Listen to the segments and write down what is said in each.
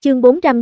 Chương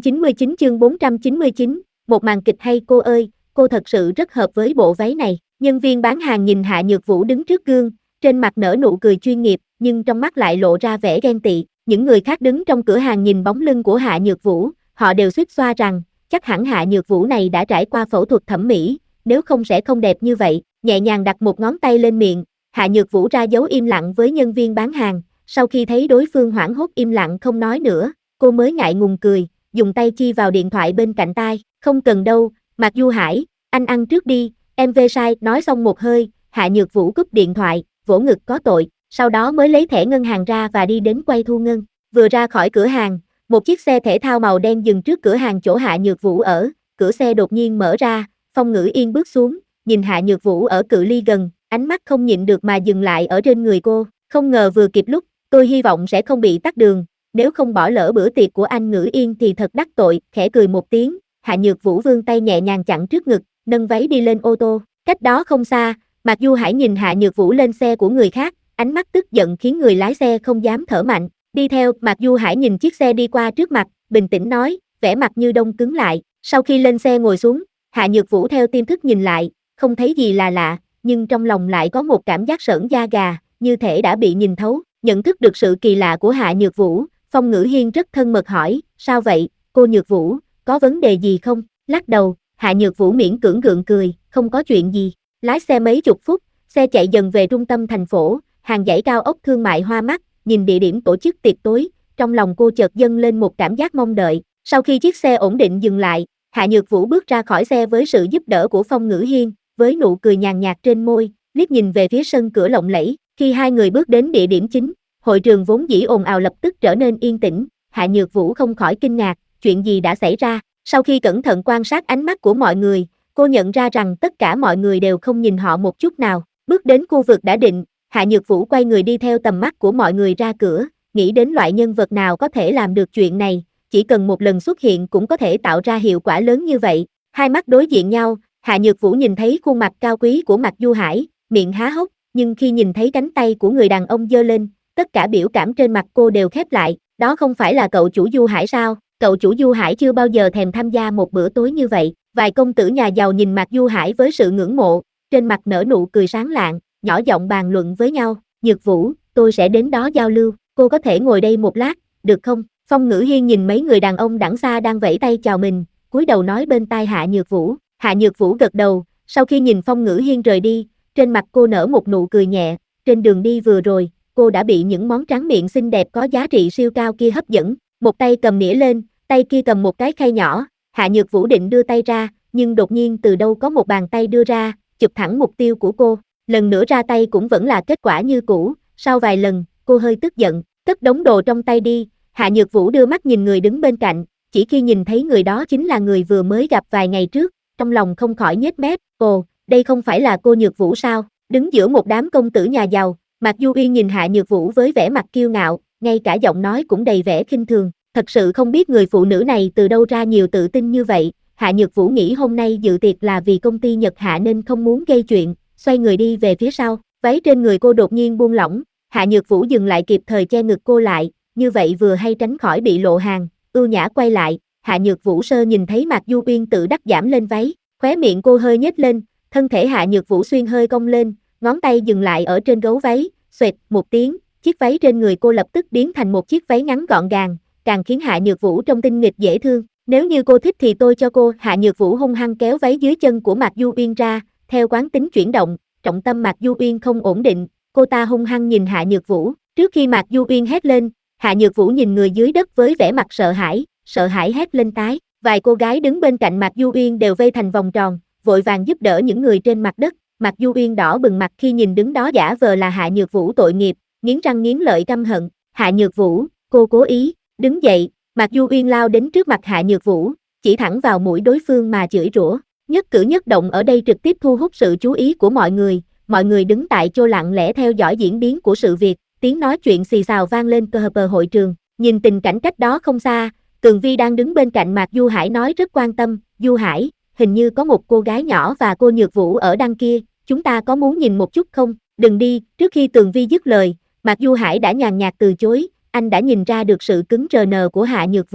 499, một màn kịch hay cô ơi, cô thật sự rất hợp với bộ váy này. Nhân viên bán hàng nhìn Hạ Nhược Vũ đứng trước gương, trên mặt nở nụ cười chuyên nghiệp, nhưng trong mắt lại lộ ra vẻ ghen tị. Những người khác đứng trong cửa hàng nhìn bóng lưng của Hạ Nhược Vũ, họ đều xuýt xoa rằng, chắc hẳn Hạ Nhược Vũ này đã trải qua phẫu thuật thẩm mỹ, nếu không sẽ không đẹp như vậy. Nhẹ nhàng đặt một ngón tay lên miệng, Hạ Nhược Vũ ra dấu im lặng với nhân viên bán hàng, sau khi thấy đối phương hoảng hốt im lặng không nói nữa, cô mới ngại ngùng cười, dùng tay chi vào điện thoại bên cạnh tai, không cần đâu, Mạc Du Hải, anh ăn trước đi, em về sai, nói xong một hơi, Hạ Nhược Vũ cúp điện thoại, vỗ ngực có tội, sau đó mới lấy thẻ ngân hàng ra và đi đến quay thu ngân. Vừa ra khỏi cửa hàng, một chiếc xe thể thao màu đen dừng trước cửa hàng chỗ Hạ Nhược Vũ ở, cửa xe đột nhiên mở ra, Phong Ngữ Yên bước xuống, nhìn Hạ Nhược Vũ ở cự ly gần, ánh mắt không nhịn được mà dừng lại ở trên người cô, không ngờ vừa kịp lúc, tôi hy vọng sẽ không bị tắc đường, nếu không bỏ lỡ bữa tiệc của anh Ngữ Yên thì thật đắc tội, khẽ cười một tiếng, Hạ Nhược Vũ vươn tay nhẹ nhàng chặn trước ngực, nâng váy đi lên ô tô, cách đó không xa, Mạc Du Hải nhìn Hạ Nhược Vũ lên xe của người khác, ánh mắt tức giận khiến người lái xe không dám thở mạnh, đi theo, Mạc Du Hải nhìn chiếc xe đi qua trước mặt, bình tĩnh nói, vẻ mặt như đông cứng lại, sau khi lên xe ngồi xuống, Hạ Nhược Vũ theo tiềm thức nhìn lại, không thấy gì là lạ, nhưng trong lòng lại có một cảm giác sởn da gà, như thể đã bị nhìn thấu, nhận thức được sự kỳ lạ của Hạ Nhược Vũ, Phong Ngữ Hiên rất thân mật hỏi, sao vậy, cô Nhược Vũ, có vấn đề gì không? Lắc đầu, Hạ Nhược Vũ miễn cưỡng gượng cười, không có chuyện gì. Lái xe mấy chục phút, xe chạy dần về trung tâm thành phố, hàng dãy cao ốc thương mại hoa mắt, nhìn địa điểm tổ chức tiệc tối, trong lòng cô chợt dâng lên một cảm giác mong đợi. Sau khi chiếc xe ổn định dừng lại, Hạ Nhược Vũ bước ra khỏi xe với sự giúp đỡ của Phong Ngữ Hiên, với nụ cười nhàn nhạt trên môi, liếc nhìn về phía sân cửa lộng lẫy. Khi hai người bước đến địa điểm chính, hội trường vốn dĩ ồn ào lập tức trở nên yên tĩnh, Hạ Nhược Vũ không khỏi kinh ngạc, chuyện gì đã xảy ra? Sau khi cẩn thận quan sát ánh mắt của mọi người, cô nhận ra rằng tất cả mọi người đều không nhìn họ một chút nào. Bước đến khu vực đã định, Hạ Nhược Vũ quay người đi theo tầm mắt của mọi người ra cửa, nghĩ đến loại nhân vật nào có thể làm được chuyện này, chỉ cần một lần xuất hiện cũng có thể tạo ra hiệu quả lớn như vậy. Hai mắt đối diện nhau, Hạ Nhược Vũ nhìn thấy khuôn mặt cao quý của Mạc Du Hải, miệng há hốc, nhưng khi nhìn thấy cánh tay của người đàn ông giơ lên, tất cả biểu cảm trên mặt cô đều khép lại, đó không phải là cậu chủ Du Hải sao? Cậu chủ Du Hải chưa bao giờ thèm tham gia một bữa tối như vậy. Vài công tử nhà giàu nhìn Mạc Du Hải với sự ngưỡng mộ, trên mặt nở nụ cười sáng lạng, nhỏ giọng bàn luận với nhau, Nhược Vũ, tôi sẽ đến đó giao lưu, cô có thể ngồi đây một lát, được không? Phong Ngữ Hiên nhìn mấy người đàn ông đằng xa đang vẫy tay chào mình, cúi đầu nói bên tai Hạ Nhược Vũ. Hạ Nhược Vũ gật đầu, sau khi nhìn Phong Ngữ Hiên rời đi, trên mặt cô nở một nụ cười nhẹ, trên đường đi vừa rồi, cô đã bị những món tráng miệng xinh đẹp có giá trị siêu cao kia hấp dẫn, một tay cầm nĩa lên, tay kia cầm một cái khay nhỏ, Hạ Nhược Vũ định đưa tay ra, nhưng đột nhiên từ đâu có một bàn tay đưa ra, chụp thẳng mục tiêu của cô, lần nữa ra tay cũng vẫn là kết quả như cũ, sau vài lần, cô hơi tức giận, cất đống đồ trong tay đi, Hạ Nhược Vũ đưa mắt nhìn người đứng bên cạnh, chỉ khi nhìn thấy người đó chính là người vừa mới gặp vài ngày trước, trong lòng không khỏi nhếch mép, ồ, đây không phải là cô Nhược Vũ sao, đứng giữa một đám công tử nhà giàu, Mạc Du Uyên nhìn Hạ Nhược Vũ với vẻ mặt kiêu ngạo, ngay cả giọng nói cũng đầy vẻ khinh thường, thật sự không biết người phụ nữ này từ đâu ra nhiều tự tin như vậy, Hạ Nhược Vũ nghĩ hôm nay dự tiệc là vì công ty Nhật Hạ nên không muốn gây chuyện, xoay người đi về phía sau, váy trên người cô đột nhiên buông lỏng, Hạ Nhược Vũ dừng lại kịp thời che ngực cô lại, như vậy vừa hay tránh khỏi bị lộ hàng, ưu nhã quay lại, Hạ Nhược Vũ sơ nhìn thấy Mạc Du Uyên tự đắc giảm lên váy, khóe miệng cô hơi nhếch lên, thân thể Hạ Nhược Vũ xuyên hơi cong lên, ngón tay dừng lại ở trên gấu váy, xoẹt một tiếng, chiếc váy trên người cô lập tức biến thành một chiếc váy ngắn gọn gàng, càng khiến Hạ Nhược Vũ trông tinh nghịch dễ thương. Nếu như cô thích thì tôi cho cô. Hạ Nhược Vũ hung hăng kéo váy dưới chân của Mạc Du Uyên ra, theo quán tính chuyển động, trọng tâm Mạc Du Uyên không ổn định, cô ta hung hăng nhìn Hạ Nhược Vũ. Trước khi Mạc Du Uyên hét lên, Hạ Nhược Vũ nhìn người dưới đất với vẻ mặt sợ hãi hét lên tái. Vài cô gái đứng bên cạnh Mạc Du Uyên đều vây thành vòng tròn, vội vàng giúp đỡ những người trên mặt đất. Mạc Du Uyên đỏ bừng mặt khi nhìn đứng đó giả vờ là Hạ Nhược Vũ tội nghiệp, nghiến răng nghiến lợi căm hận. Hạ Nhược Vũ, cô cố ý, đứng dậy. Mạc Du Uyên lao đến trước mặt Hạ Nhược Vũ, chỉ thẳng vào mũi đối phương mà chửi rủa. Nhất cử nhất động ở đây trực tiếp thu hút sự chú ý của mọi người đứng tại chỗ lặng lẽ theo dõi diễn biến của sự việc, tiếng nói chuyện xì xào vang lên cờ hội trường. Nhìn tình cảnh cách đó không xa, Tường Vi đang đứng bên cạnh Mạc Du Hải nói rất quan tâm, Du Hải, hình như có một cô gái nhỏ và cô Nhược Vũ ở đằng kia, chúng ta có muốn nhìn một chút không? Đừng đi. Trước khi Tường Vi dứt lời, Mạc Du Hải đã nhàn nhạt từ chối, anh đã nhìn ra được sự cứng rờ của Hạ Nhược Vũ,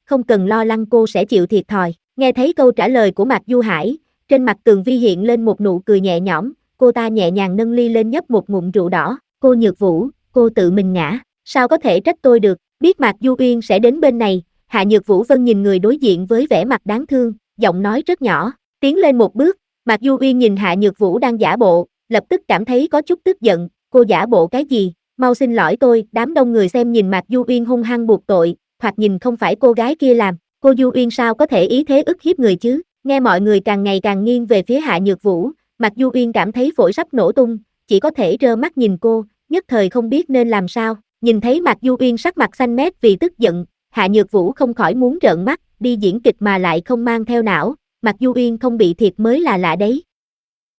không cần lo lắng cô sẽ chịu thiệt thòi. Nghe thấy câu trả lời của Mạc Du Hải, trên mặt Tường Vi hiện lên một nụ cười nhẹ nhõm, cô ta nhẹ nhàng nâng ly lên nhấp một ngụm rượu đỏ. Cô Nhược Vũ, cô tự mình ngã, sao có thể trách tôi được, biết Mạc Du Uyên sẽ đến bên này. Hạ Nhược Vũ Vân nhìn người đối diện với vẻ mặt đáng thương, giọng nói rất nhỏ, tiến lên một bước. Mạc Du Uyên nhìn Hạ Nhược Vũ đang giả bộ, lập tức cảm thấy có chút tức giận, cô giả bộ cái gì, mau xin lỗi tôi. Đám đông người xem nhìn Mạc Du Uyên hung hăng buộc tội, thoạt nhìn không phải cô gái kia làm, cô Du Uyên sao có thể ý thế ức hiếp người chứ. Nghe mọi người càng ngày càng nghiêng về phía Hạ Nhược Vũ, Mạc Du Uyên cảm thấy phổi sắp nổ tung, chỉ có thể trơ mắt nhìn cô, nhất thời không biết nên làm sao. Nhìn thấy Mạc Du Uyên sắc mặt xanh mét vì tức giận, Hạ Nhược Vũ không khỏi muốn trợn mắt, đi diễn kịch mà lại không mang theo não, Mạc Du Uyên không bị thiệt mới là lạ đấy.